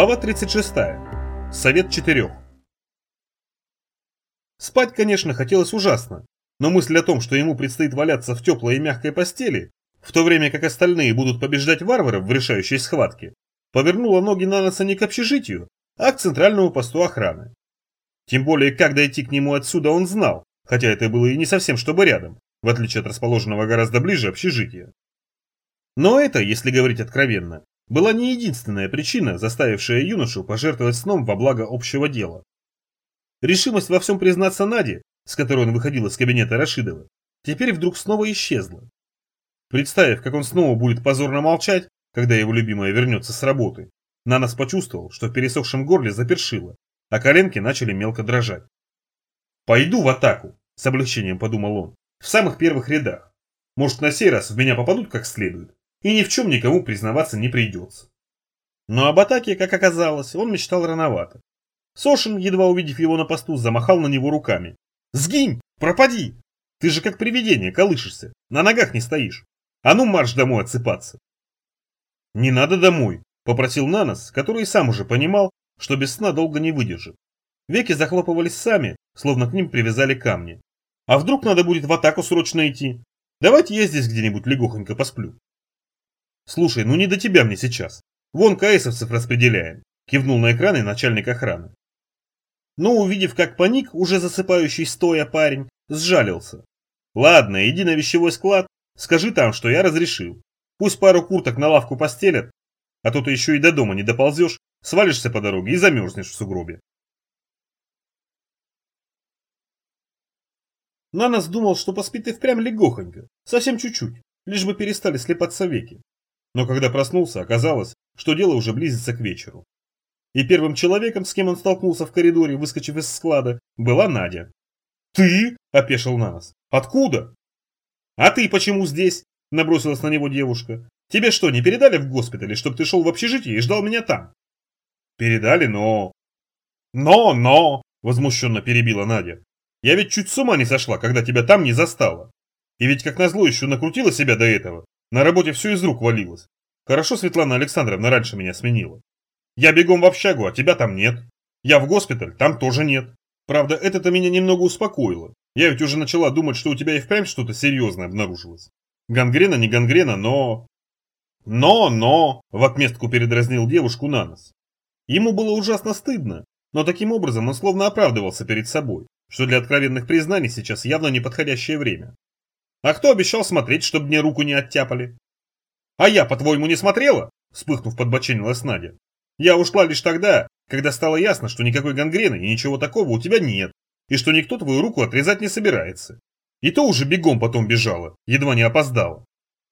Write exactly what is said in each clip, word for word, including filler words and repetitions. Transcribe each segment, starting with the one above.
Глава тридцать шесть. Совет четырех. Спать, конечно, хотелось ужасно, но мысль о том, что ему предстоит валяться в теплой и мягкой постели, в то время как остальные будут побеждать варваров в решающей схватке, повернула ноги Наноса не к общежитию, а к центральному посту охраны. Тем более, как дойти к нему отсюда он знал, хотя это было и не совсем чтобы рядом, в отличие от расположенного гораздо ближе общежития. Но это, если говорить откровенно, была не единственная причина, заставившая юношу пожертвовать сном во благо общего дела. Решимость во всем признаться Наде, с которой он выходил из кабинета Рашидова, теперь вдруг снова исчезла. Представив, как он снова будет позорно молчать, когда его любимая вернется с работы, Нанос почувствовал, что в пересохшем горле запершило, а коленки начали мелко дрожать. «Пойду в атаку», – с облегчением подумал он, – «в самых первых рядах. Может, на сей раз в меня попадут как следует, и ни в чем никому признаваться не придется». Но об атаке, как оказалось, он мечтал рановато. Сошин, едва увидев его на посту, замахал на него руками. «Сгинь! Пропади! Ты же как привидение колышешься, на ногах не стоишь. А ну марш домой отсыпаться!» «Не надо домой», – попросил Нанос, который и сам уже понимал, что без сна долго не выдержит. Веки захлопывались сами, словно к ним привязали камни. «А вдруг надо будет в атаку срочно идти? Давайте я здесь где-нибудь легохонько посплю». «Слушай, ну не до тебя мне сейчас. Вон КСовцев распределяем», – кивнул на экраны начальник охраны. Но увидев, как паник, уже засыпающий стоя парень, сжалился. «Ладно, иди на вещевой склад, скажи там, что я разрешил. Пусть пару курток на лавку постелят, а то ты еще и до дома не доползешь, свалишься по дороге и замерзнешь в сугробе». Нанос думал, что поспит и впрямь легохонько, совсем чуть-чуть, лишь бы перестали слепаться веки. Но когда проснулся, оказалось, что дело уже близится к вечеру. И первым человеком, с кем он столкнулся в коридоре, выскочив из склада, была Надя. «Ты?» – опешил Нанос. «Откуда?» «А ты почему здесь?» – набросилась на него девушка. «Тебе что, не передали в госпитале, чтобы ты шел в общежитие и ждал меня там?» «Передали, но...» «Но, но!» – возмущенно перебила Надя. «Я ведь чуть с ума не сошла, когда тебя там не застала. И ведь как назло еще накрутила себя до этого. На работе все из рук валилось. Хорошо Светлана Александровна раньше меня сменила. Я бегом в общагу, а тебя там нет. Я в госпиталь, там тоже нет. Правда, это-то меня немного успокоило. Я ведь уже начала думать, что у тебя и впрямь что-то серьезное обнаружилось. Гангрена не гангрена, но... Но, но... В отместку передразнил девушку Нанос. Ему было ужасно стыдно, но таким образом он словно оправдывался перед собой, что для откровенных признаний сейчас явно неподходящее время. А кто обещал смотреть, чтобы мне руку не оттяпали? А я, по-твоему, не смотрела? Вспыхнув, подбоченилась Надя. Я ушла лишь тогда, когда стало ясно, что никакой гангрены и ничего такого у тебя нет, и что никто твою руку отрезать не собирается. И то уже бегом потом бежала, едва не опоздала.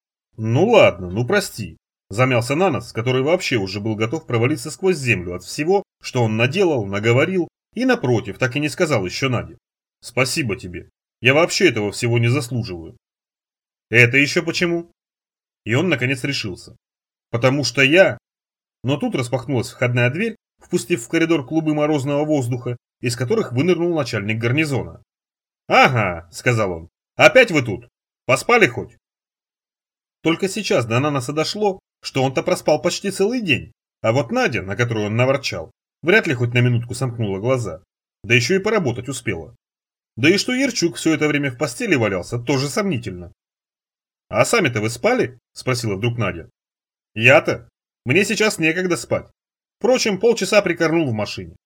Ну ладно, ну прости. Замялся Нанос, который вообще уже был готов провалиться сквозь землю от всего, что он наделал, наговорил и, напротив, так и не сказал еще Наде. Спасибо тебе. Я вообще этого всего не заслуживаю. Это еще почему? И он наконец решился. Потому что я... Но тут распахнулась входная дверь, впустив в коридор клубы морозного воздуха, из которых вынырнул начальник гарнизона. «Ага», — сказал он, — «опять вы тут? Поспали хоть?» Только сейчас до Наноса дошло, что он-то проспал почти целый день, а вот Надя, на которую он наворчал, вряд ли хоть на минутку сомкнула глаза, да еще и поработать успела. Да и что Ярчук все это время в постели валялся, тоже сомнительно. «А сами-то вы спали?» – спросила вдруг Надя. «Я-то? Мне сейчас некогда спать. Впрочем, полчаса прикорнул в машине».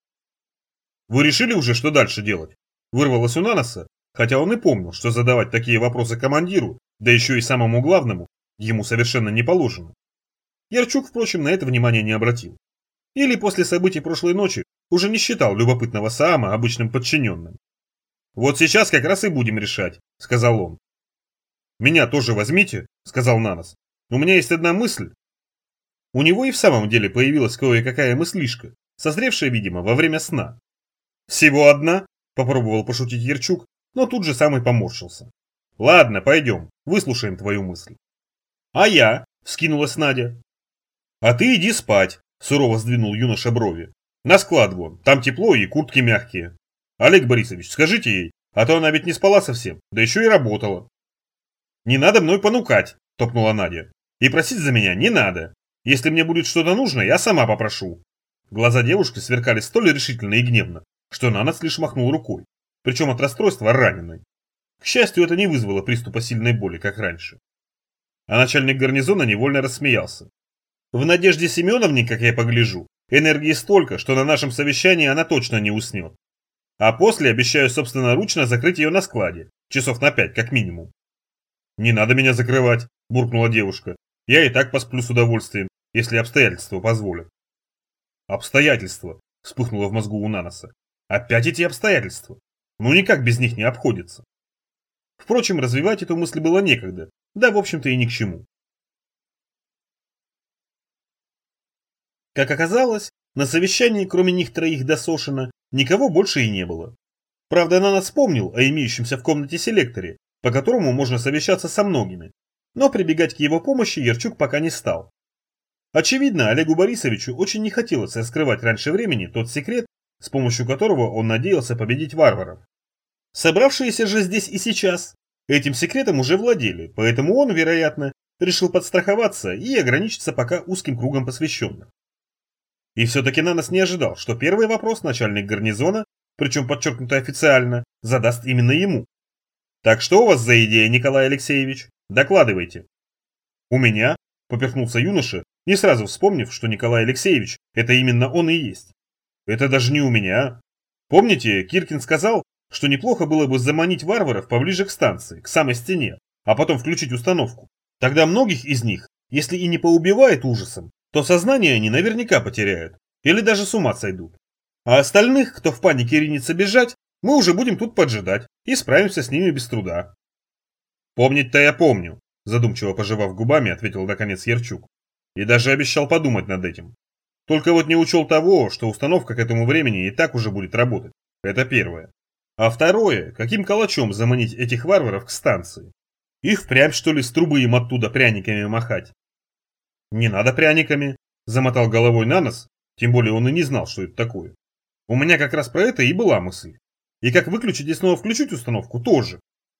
«Вы решили уже, что дальше делать?» – вырвалось у Наноса, хотя он и помнил, что задавать такие вопросы командиру, да еще и самому главному, ему совершенно не положено. Ярчук, впрочем, на это внимания не обратил. Или после событий прошлой ночи уже не считал любопытного Саама обычным подчиненным. «Вот сейчас как раз и будем решать», – сказал он. «Меня тоже возьмите», – сказал Нанос. «У меня есть одна мысль». У него и в самом деле появилась кое-какая мыслишка, созревшая, видимо, во время сна. «Всего одна?» – попробовал пошутить Ярчук, но тут же сам и поморщился. «Ладно, пойдем, выслушаем твою мысль». «А я?» – вскинулась Надя. «А ты иди спать», – сурово сдвинул юноша брови. «На склад вон, там тепло и куртки мягкие. Олег Борисович, скажите ей, а то она ведь не спала совсем, да еще и работала». «Не надо мной понукать», – топнула Надя. «И просить за меня не надо. Если мне будет что-то нужно, я сама попрошу». Глаза девушки сверкали столь решительно и гневно, что Нанос лишь махнул рукой, причем от расстройства раненой. К счастью, это не вызвало приступа сильной боли, как раньше. А начальник гарнизона невольно рассмеялся. В Надежде Семеновне, как я погляжу, энергии столько, что на нашем совещании она точно не уснет. А после обещаю собственноручно закрыть ее на складе, часов на пять как минимум. «Не надо меня закрывать», – буркнула девушка. «Я и так посплю с удовольствием, если обстоятельства позволят». «Обстоятельства», – вспыхнуло в мозгу у Наноса. «Опять эти обстоятельства? Ну никак без них не обходится». Впрочем, развивать эту мысль было некогда, да в общем-то и ни к чему. Как оказалось, на совещании, кроме них троих до Сошина, никого больше и не было. Правда, Нанос вспомнил о имеющемся в комнате селекторе, по которому можно совещаться со многими, но прибегать к его помощи Ярчук пока не стал. Очевидно, Олегу Борисовичу очень не хотелось раскрывать раньше времени тот секрет, с помощью которого он надеялся победить варваров. Собравшиеся же здесь и сейчас этим секретом уже владели, поэтому он, вероятно, решил подстраховаться и ограничиться пока узким кругом посвященных. И все-таки Нанос не ожидал, что первый вопрос начальник гарнизона, причем подчеркнуто официально, задаст именно ему. «Так что у вас за идея, Николай Алексеевич? Докладывайте». «У меня?» – поперхнулся юноша, не сразу вспомнив, что Николай Алексеевич – это именно он и есть. «Это даже не у меня. Помните, Киркин сказал, что неплохо было бы заманить варваров поближе к станции, к самой стене, а потом включить установку. Тогда многих из них, если и не поубивает ужасом, то сознание они наверняка потеряют, или даже с ума сойдут. А остальных, кто в панике ринется бежать, мы уже будем тут поджидать и справимся с ними без труда». «Помнить-то я помню», задумчиво пожевав губами, ответил наконец Ярчук. «И даже обещал подумать над этим. Только вот не учел того, что установка к этому времени и так уже будет работать. Это первое. А второе, каким калачом заманить этих варваров к станции? Их впрямь, что ли, с трубы им оттуда пряниками махать?» «Не надо пряниками», – замотал головой Нанос, тем более он и не знал, что это такое. «У меня как раз про это и была мысль. И как выключить и снова включить установку тоже».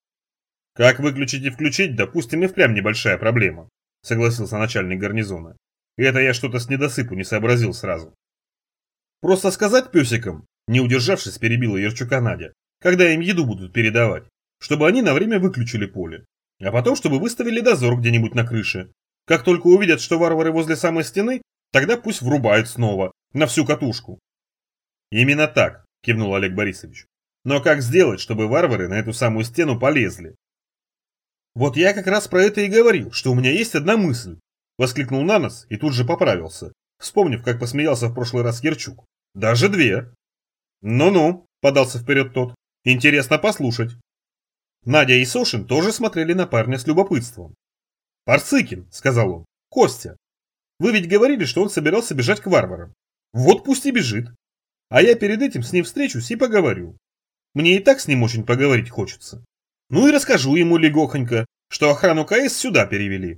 «Как выключить и включить, допустим, и впрямь небольшая проблема», – согласился начальник гарнизона. «Это я что-то с недосыпу не сообразил сразу». «Просто сказать песикам», – не удержавшись, перебила Ярчука Надя, «когда им еду будут передавать, чтобы они на время выключили поле, а потом чтобы выставили дозор где-нибудь на крыше. Как только увидят, что варвары возле самой стены, тогда пусть врубают снова, на всю катушку». «Именно так», – кивнул Олег Борисович. «Но как сделать, чтобы варвары на эту самую стену полезли?» «Вот я как раз про это и говорил, что у меня есть одна мысль», – воскликнул Нанос и тут же поправился, вспомнив, как посмеялся в прошлый раз Ярчук. «Даже две». «Ну-ну», – подался вперед тот, – «интересно послушать». Надя и Сошин тоже смотрели на парня с любопытством. «Парцыкин», – сказал он, – «Костя. Вы ведь говорили, что он собирался бежать к варварам. Вот пусть и бежит. А я перед этим с ним встречусь и поговорю. Мне и так с ним очень поговорить хочется. Ну и расскажу ему легохонько, что охрану КС сюда перевели».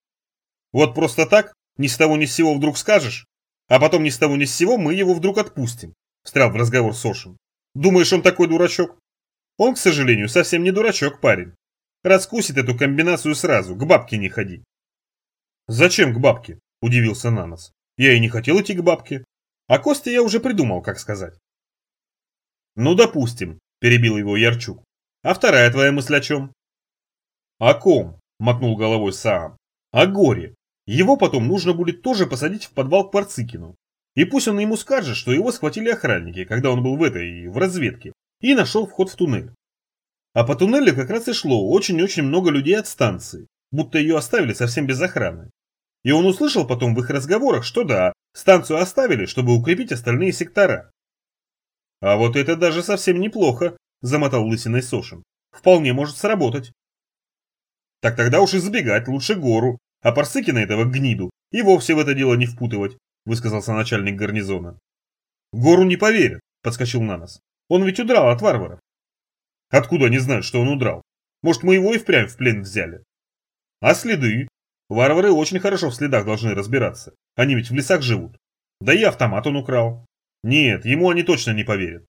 «Вот просто так, ни с того ни с сего вдруг скажешь, а потом ни с того ни с сего мы его вдруг отпустим», – встрял в разговор Сошин. «Думаешь, он такой дурачок?» «Он, к сожалению, совсем не дурачок, парень. Раскусит эту комбинацию сразу, к бабке не ходи». «Зачем к бабке?» – удивился Нанос. «Я и не хотел идти к бабке. А Косте я уже придумал, как сказать». «Ну, допустим», – перебил его Ярчук. «А вторая твоя мысль о чем?» «О ком?» – мотнул головой Саам. «О горе. Его потом нужно будет тоже посадить в подвал к Парцыкину. И пусть он ему скажет, что его схватили охранники, когда он был в этой, в разведке, и нашел вход в туннель. А по туннелю как раз и шло очень-очень много людей от станции, будто ее оставили совсем без охраны. И он услышал потом в их разговорах, что да, станцию оставили, чтобы укрепить остальные сектора». «А вот это даже совсем неплохо», – замотал лысиной Сошин. «Вполне может сработать». «Так тогда уж и забегать лучше гору, а Парцыкина этого гниду и вовсе в это дело не впутывать», – высказался начальник гарнизона. «Гору не поверят», – подскочил Нанос. «Он ведь удрал от варваров». «Откуда они знают, что он удрал? Может, мы его и впрямь в плен взяли?» «А следы? Варвары очень хорошо в следах должны разбираться. Они ведь в лесах живут. Да и автомат он украл. Нет, ему они точно не поверят».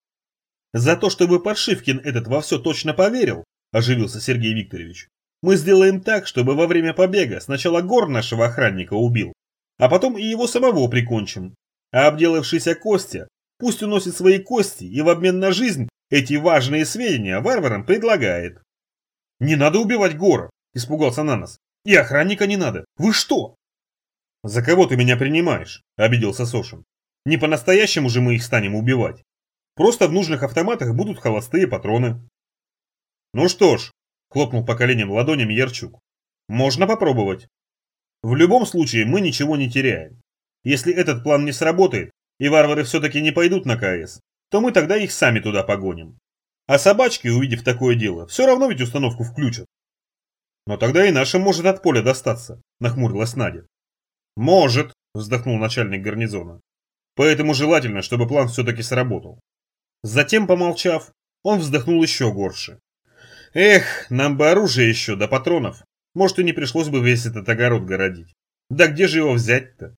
«За то, чтобы Паршивкин этот во все точно поверил», – оживился Сергей Викторович, – «мы сделаем так, чтобы во время побега сначала Гор нашего охранника убил, а потом и его самого прикончим. А обделавшийся Костя пусть уносит свои кости и в обмен на жизнь эти важные сведения варварам предлагает. «Не надо убивать Гора!» – испугался Нанос. «И охранника не надо! Вы что?» «За кого ты меня принимаешь?» – обиделся Сошин. «Не по-настоящему же мы их станем убивать. Просто в нужных автоматах будут холостые патроны». «Ну что ж», – хлопнул по коленям ладонями Ярчук. «Можно попробовать. В любом случае мы ничего не теряем. Если этот план не сработает, и варвары все-таки не пойдут на КС, то мы тогда их сами туда погоним. А собачки, увидев такое дело, все равно ведь установку включат». «Но тогда и нашим может от поля достаться», – нахмурилась Надя. «Может», – вздохнул начальник гарнизона. «Поэтому желательно, чтобы план все-таки сработал». Затем, помолчав, он вздохнул еще горше. «Эх, нам бы оружие еще, да патронов. Может, и не пришлось бы весь этот огород городить. Да где же его взять-то?»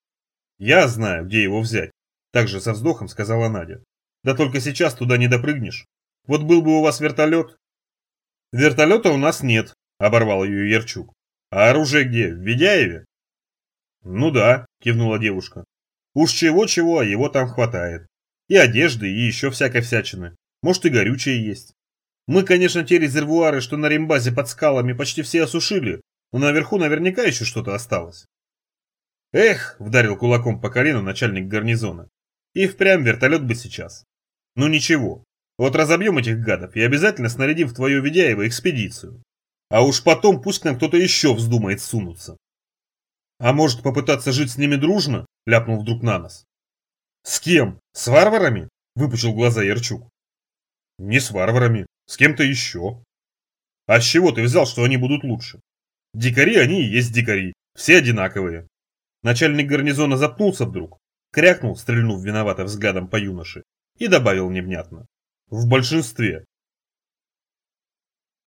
«Я знаю, где его взять», – также со вздохом сказала Надя. «Да только сейчас туда не допрыгнешь. Вот был бы у вас вертолет». «Вертолета у нас нет», – оборвал ее Ярчук. «А оружие где, в Ведяеве?» «Ну да», – кивнула девушка. «Уж чего-чего, а его там хватает. И одежды, и еще всякой всячины. Может, и горючее есть. Мы, конечно, те резервуары, что на рембазе под скалами, почти все осушили, но наверху наверняка еще что-то осталось». «Эх», – вдарил кулаком по колену начальник гарнизона. «И впрямь вертолет бы сейчас. Ну ничего, вот разобьем этих гадов и обязательно снарядим в твою Ведяево экспедицию. А уж потом пусть к нам кто-то еще вздумает сунуться». «А может, попытаться жить с ними дружно?» – ляпнул вдруг Нанос. «С кем? С варварами?» – выпучил глаза Ярчук. «Не с варварами, с кем-то еще». «А с чего ты взял, что они будут лучше? Дикари они и есть дикари, все одинаковые». Начальник гарнизона запнулся вдруг, крякнул, стрельнув виновато взглядом по юноше, и добавил невнятно. «В большинстве.